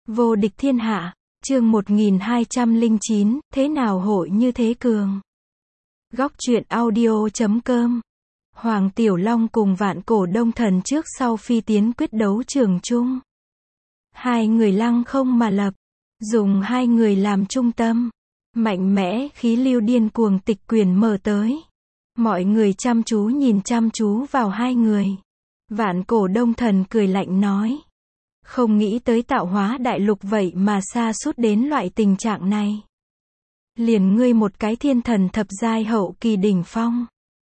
Vô địch thiên hạ, chương 1209, thế nào hội như thế cường. Góc truyện audio.com. Hoàng Tiểu Long cùng Vạn Cổ Đông Thần trước sau phi tiến quyết đấu trường chung. Hai người lăng không mà lập, dùng hai người làm trung tâm, mạnh mẽ khí lưu điên cuồng tịch quyền mở tới. Mọi người chăm chú nhìn chăm chú vào hai người. Vạn Cổ Đông Thần cười lạnh nói: không nghĩ tới tạo hóa đại lục vậy mà sa sút đến loại tình trạng này. Liền ngươi một cái thiên thần thập giai hậu kỳ đỉnh phong,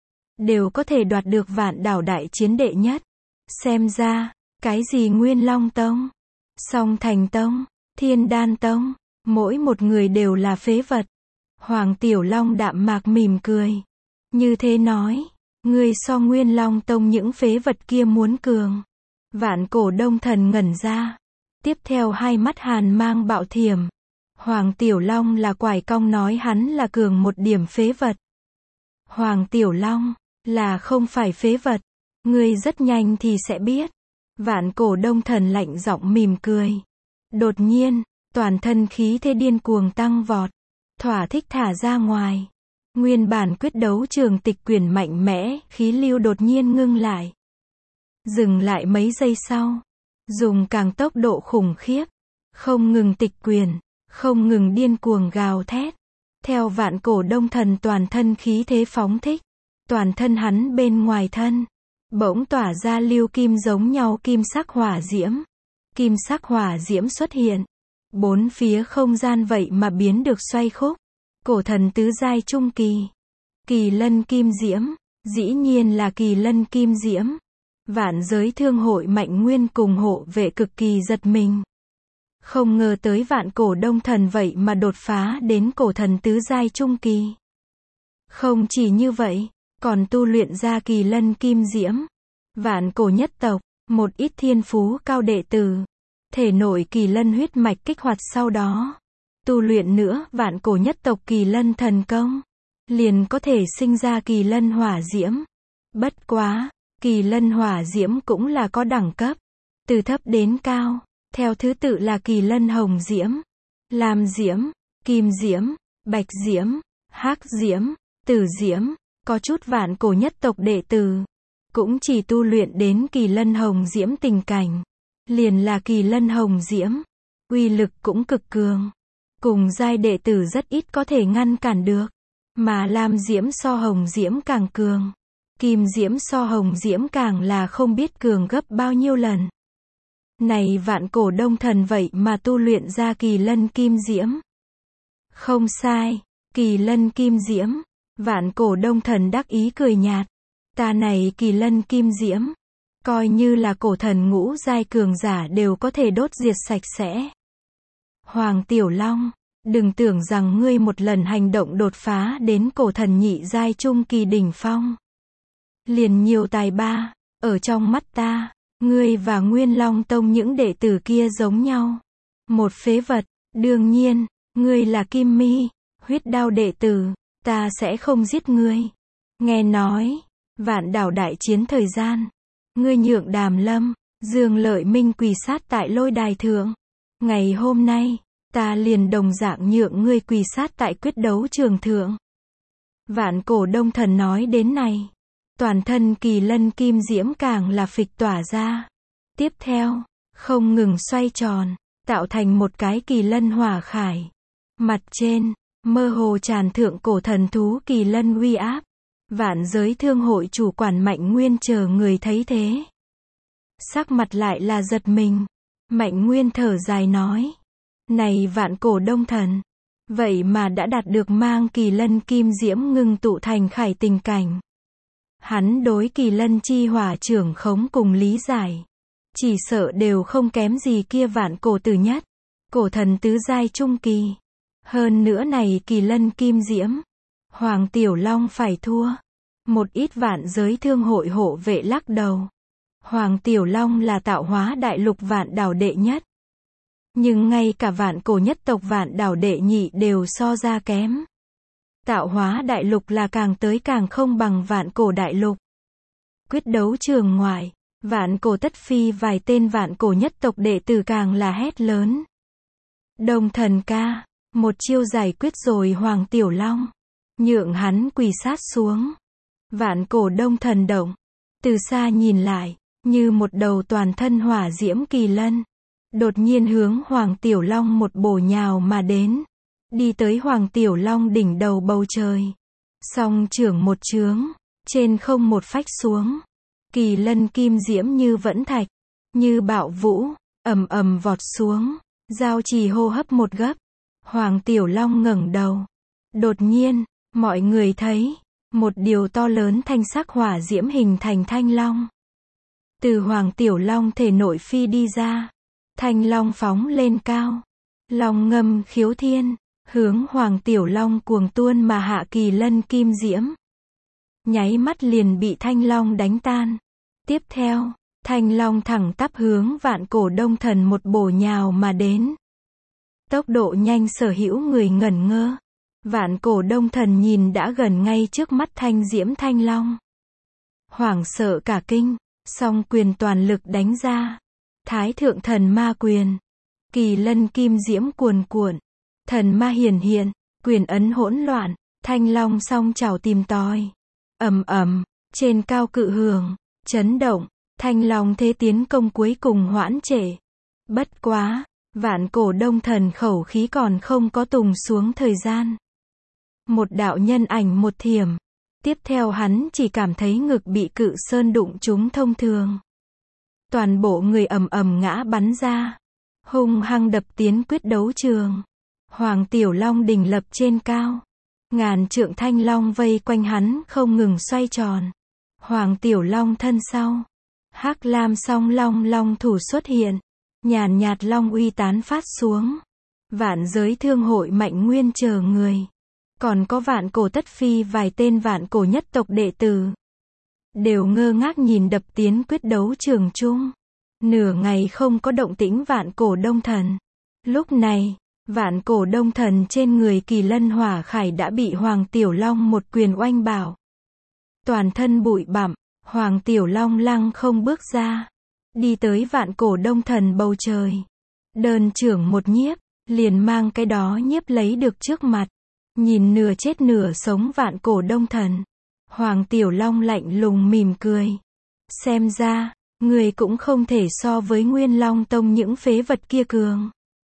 đều có thể đoạt được Vạn Đảo đại chiến đệ nhất. Xem ra, cái gì Nguyên Long Tông, Song Thành Tông, Thiên Đan Tông, mỗi một người đều là phế vật. Hoàng Tiểu Long đạm mạc mỉm cười. Như thế nói, ngươi so Nguyên Long Tông những phế vật kia muốn cường. Vạn Cổ Đông Thần ngẩn ra. Tiếp theo hai mắt hàn mang bạo thiểm. Hoàng Tiểu Long là quải cong nói hắn là cường một điểm phế vật. Hoàng Tiểu Long, là không phải phế vật. Ngươi rất nhanh thì sẽ biết. Vạn Cổ Đông Thần lạnh giọng mỉm cười. Đột nhiên, toàn thân khí thế điên cuồng tăng vọt. Thỏa thích thả ra ngoài. Nguyên bản quyết đấu trường tịch quyền mạnh mẽ, khí lưu đột nhiên ngưng lại. Dừng lại mấy giây sau. Dùng càng tốc độ khủng khiếp. Không ngừng tịch quyền. Không ngừng điên cuồng gào thét. Theo Vạn Cổ Đông Thần toàn thân khí thế phóng thích. Toàn thân hắn bên ngoài thân. Bỗng tỏa ra lưu kim giống nhau kim sắc hỏa diễm. Kim sắc hỏa diễm xuất hiện. Bốn phía không gian vậy mà biến được xoay khúc. Cổ thần tứ giai trung kỳ. Kỳ lân kim diễm. Dĩ nhiên là kỳ lân kim diễm. Vạn giới thương hội Mạnh Nguyên cùng hộ vệ cực kỳ giật mình. Không ngờ tới Vạn Cổ Đông Thần vậy mà đột phá đến cổ thần tứ giai trung kỳ. Không chỉ như vậy, còn tu luyện ra kỳ lân kim diễm. Vạn Cổ nhất tộc, một ít thiên phú cao đệ tử. Thể nội kỳ lân huyết mạch kích hoạt sau đó. Tu luyện nữa Vạn Cổ nhất tộc kỳ lân thần công. Liền có thể sinh ra kỳ lân hỏa diễm. Bất quá, kỳ lân hỏa diễm cũng là có đẳng cấp. Từ thấp đến cao, theo thứ tự là kỳ lân hồng diễm, lam diễm, kim diễm, bạch diễm, hắc diễm, tử diễm. Có chút Vạn Cổ nhất tộc đệ tử cũng chỉ tu luyện đến kỳ lân hồng diễm tình cảnh. Liền là kỳ lân hồng diễm, uy lực cũng cực cường. Cùng giai đệ tử rất ít có thể ngăn cản được. Mà lam diễm so hồng diễm càng cường. Kim diễm so hồng diễm càng là không biết cường gấp bao nhiêu lần. Này Vạn Cổ Đông Thần vậy mà tu luyện ra kỳ lân kim diễm. Không sai, kỳ lân kim diễm. Vạn Cổ Đông Thần đắc ý cười nhạt. Ta này kỳ lân kim diễm, coi như là cổ thần ngũ giai cường giả đều có thể đốt diệt sạch sẽ. Hoàng Tiểu Long, đừng tưởng rằng ngươi một lần hành động đột phá đến cổ thần nhị giai trung kỳ đỉnh phong. Liền nhiều tài ba, ở trong mắt ta, ngươi và Nguyên Long Tông những đệ tử kia giống nhau. Một phế vật, đương nhiên, ngươi là Kim Mi, huyết đao đệ tử, ta sẽ không giết ngươi. Nghe nói, Vạn Đảo đại chiến thời gian, ngươi nhượng Đàm Lâm, Dương Lợi Minh quỳ sát tại lôi đài thượng. Ngày hôm nay, ta liền đồng dạng nhượng ngươi quỳ sát tại quyết đấu trường thượng. Vạn Cổ Đông Thần nói đến này, toàn thân kỳ lân kim diễm càng là phịch tỏa ra. Tiếp theo, không ngừng xoay tròn, tạo thành một cái kỳ lân hỏa khải. Mặt trên, mơ hồ tràn thượng cổ thần thú kỳ lân uy áp. Vạn giới thương hội chủ quản Mạnh Nguyên chờ người thấy thế. Sắc mặt lại là giật mình. Mạnh Nguyên thở dài nói. Này Vạn Cổ Đông Thần, vậy mà đã đạt được mang kỳ lân kim diễm ngưng tụ thành khải tình cảnh. Hắn đối kỳ lân chi hỏa trưởng khống cùng lý giải. Chỉ sợ đều không kém gì kia Vạn Cổ tử nhất. Cổ thần tứ giai trung kỳ. Hơn nữa này kỳ lân kim diễm. Hoàng Tiểu Long phải thua. Một ít vạn giới thương hội hộ vệ lắc đầu. Hoàng Tiểu Long là tạo hóa đại lục Vạn Đảo đệ nhất. Nhưng ngay cả Vạn Cổ nhất tộc Vạn Đảo đệ nhị đều so ra kém. Tạo hóa đại lục là càng tới càng không bằng Vạn Cổ đại lục. Quyết đấu trường ngoại, Vạn Cổ tất phi vài tên Vạn Cổ nhất tộc đệ tử càng là hét lớn. Đông thần ca, một chiêu giải quyết rồi Hoàng Tiểu Long, nhượng hắn quỳ sát xuống. Vạn cổ đông thần động, từ xa nhìn lại, như một đầu toàn thân hỏa diễm kỳ lân, đột nhiên hướng Hoàng Tiểu Long một bổ nhào mà đến, đi tới Hoàng Tiểu Long đỉnh đầu bầu trời. Song trưởng một chướng, trên không một phách xuống, kỳ lân kim diễm như vẫn thạch, như bạo vũ, ầm ầm vọt xuống, giao trì hô hấp một gấp. Hoàng Tiểu Long ngẩng đầu. Đột nhiên, mọi người thấy, một điều to lớn thanh sắc hỏa diễm hình thành thanh long. Từ Hoàng Tiểu Long thể nội phi đi ra, thanh long phóng lên cao. Long ngâm khiếu thiên, hướng Hoàng Tiểu Long cuồng tuôn mà hạ kỳ lân kim diễm. Nháy mắt liền bị thanh long đánh tan. Tiếp theo, thanh long thẳng tắp hướng vạn cổ đông thần một bổ nhào mà đến. Tốc độ nhanh sở hữu người ngẩn ngơ. Vạn cổ đông thần nhìn đã gần ngay trước mắt thanh diễm thanh long. Hoảng sợ cả kinh, song quyền toàn lực đánh ra. Thái thượng thần ma quyền. Kỳ lân kim diễm cuồn cuộn. Thần ma hiển hiện, quyền ấn hỗn loạn, thanh long song chảo tìm tòi. Ầm ầm, trên cao cự hưởng, chấn động, thanh long thế tiến công cuối cùng hoãn trễ. Bất quá, vạn cổ đông thần khẩu khí còn không có tùng xuống thời gian. Một đạo nhân ảnh một thiểm. Tiếp theo hắn chỉ cảm thấy ngực bị cự sơn đụng trúng thông thường. Toàn bộ người ầm ầm ngã bắn ra. Hung hăng đập tiến quyết đấu trường. Hoàng Tiểu Long đỉnh lập trên cao. Ngàn trượng thanh long vây quanh hắn không ngừng xoay tròn. Hoàng Tiểu Long thân sau. Hắc lam song long long thủ xuất hiện. Nhàn nhạt long uy tán phát xuống. Vạn giới thương hội Mạnh Nguyên chờ người. Còn có vạn cổ tất phi vài tên vạn cổ nhất tộc đệ tử. Đều ngơ ngác nhìn đập tiến quyết đấu trường chung. Nửa ngày không có động tĩnh vạn cổ đông thần. Lúc này, vạn cổ đông thần trên người kỳ lân hỏa khải đã bị Hoàng Tiểu Long một quyền oanh bảo. Toàn thân bụi bặm, Hoàng Tiểu Long lăng không bước ra. Đi tới vạn cổ đông thần bầu trời. Đơn trưởng một nhiếp, liền mang cái đó nhiếp lấy được trước mặt. Nhìn nửa chết nửa sống vạn cổ đông thần. Hoàng Tiểu Long lạnh lùng mỉm cười. Xem ra, người cũng không thể so với Nguyên Long Tông những phế vật kia cường.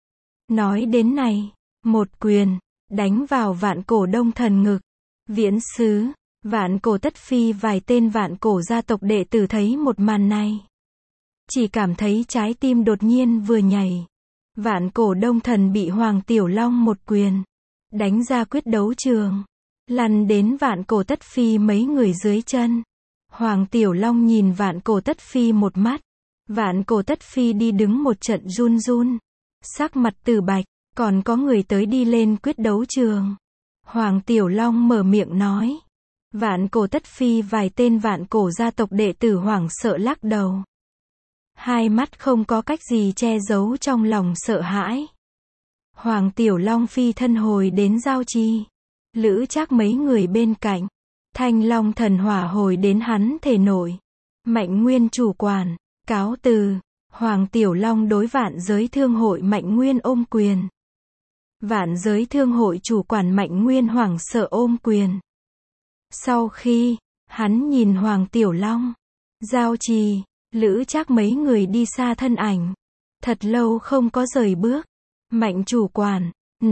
Nói đến này, một quyền, đánh vào vạn cổ đông thần ngực. Viễn sứ, vạn cổ tất phi vài tên vạn cổ gia tộc đệ tử thấy một màn này. Chỉ cảm thấy trái tim đột nhiên vừa nhảy. Vạn cổ đông thần bị Hoàng Tiểu Long một quyền đánh ra quyết đấu trường, lăn đến vạn cổ tất phi mấy người dưới chân. Hoàng Tiểu Long nhìn vạn cổ tất phi một mắt. Vạn cổ tất phi đi đứng một trận run run. Sắc mặt từ bạch, còn có người tới đi lên quyết đấu trường. Hoàng Tiểu Long mở miệng nói. Vạn cổ tất phi vài tên vạn cổ gia tộc đệ tử hoảng sợ lắc đầu. Hai mắt không có cách gì che giấu trong lòng sợ hãi. Hoàng Tiểu Long phi thân hồi đến giao trì. Lữ Trác mấy người bên cạnh. Thanh Long thần hỏa hồi đến hắn thể nội. Mạnh Nguyên chủ quản, cáo từ. Hoàng Tiểu Long đối vạn giới thương hội Mạnh Nguyên ôm quyền. Vạn giới thương hội chủ quản Mạnh Nguyên hoảng sợ ôm quyền. Sau khi, hắn nhìn Hoàng Tiểu Long, giao trì, Lữ Trác mấy người đi xa thân ảnh. Thật lâu không có rời bước. Mạnh chủ quản,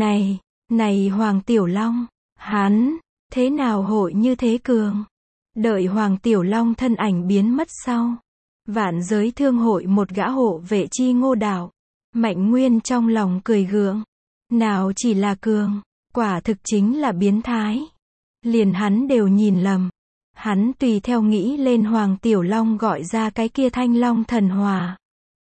này Hoàng Tiểu Long, hắn, thế nào hội như thế cường? Đợi Hoàng Tiểu Long thân ảnh biến mất sau. Vạn giới thương hội một gã hộ vệ chi Ngô Đạo. Mạnh Nguyên trong lòng cười gượng. Nào chỉ là cường, quả thực chính là biến thái. Liền hắn đều nhìn lầm. Hắn tùy theo nghĩ lên Hoàng Tiểu Long gọi ra cái kia thanh long thần hỏa.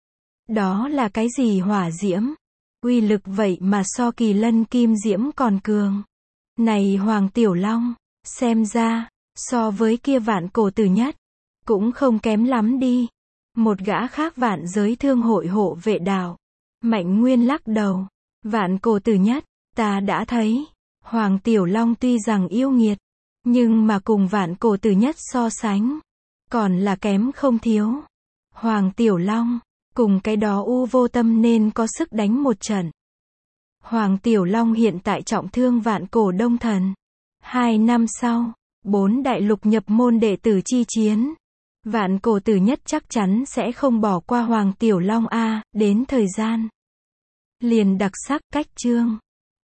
Đó là cái gì hỏa diễm? Uy lực vậy mà so kỳ lân kim diễm còn cường. Này Hoàng Tiểu Long, xem ra, so với kia vạn cổ tử nhất, cũng không kém lắm đi. Một gã khác vạn giới thương hội hộ vệ đạo. Mạnh Nguyên lắc đầu. Vạn cổ tử nhất, ta đã thấy. Hoàng Tiểu Long tuy rằng yêu nghiệt, nhưng mà cùng vạn cổ tử nhất so sánh, còn là kém không thiếu. Hoàng Tiểu Long, cùng cái đó U Vô Tâm nên có sức đánh một trận. Hoàng Tiểu Long hiện tại trọng thương vạn cổ đông thần. 2 năm sau, 4 đại lục nhập môn đệ tử chi chiến. Vạn cổ tử nhất chắc chắn sẽ không bỏ qua Hoàng Tiểu Long a, đến thời gian liền đặc sắc cách chương.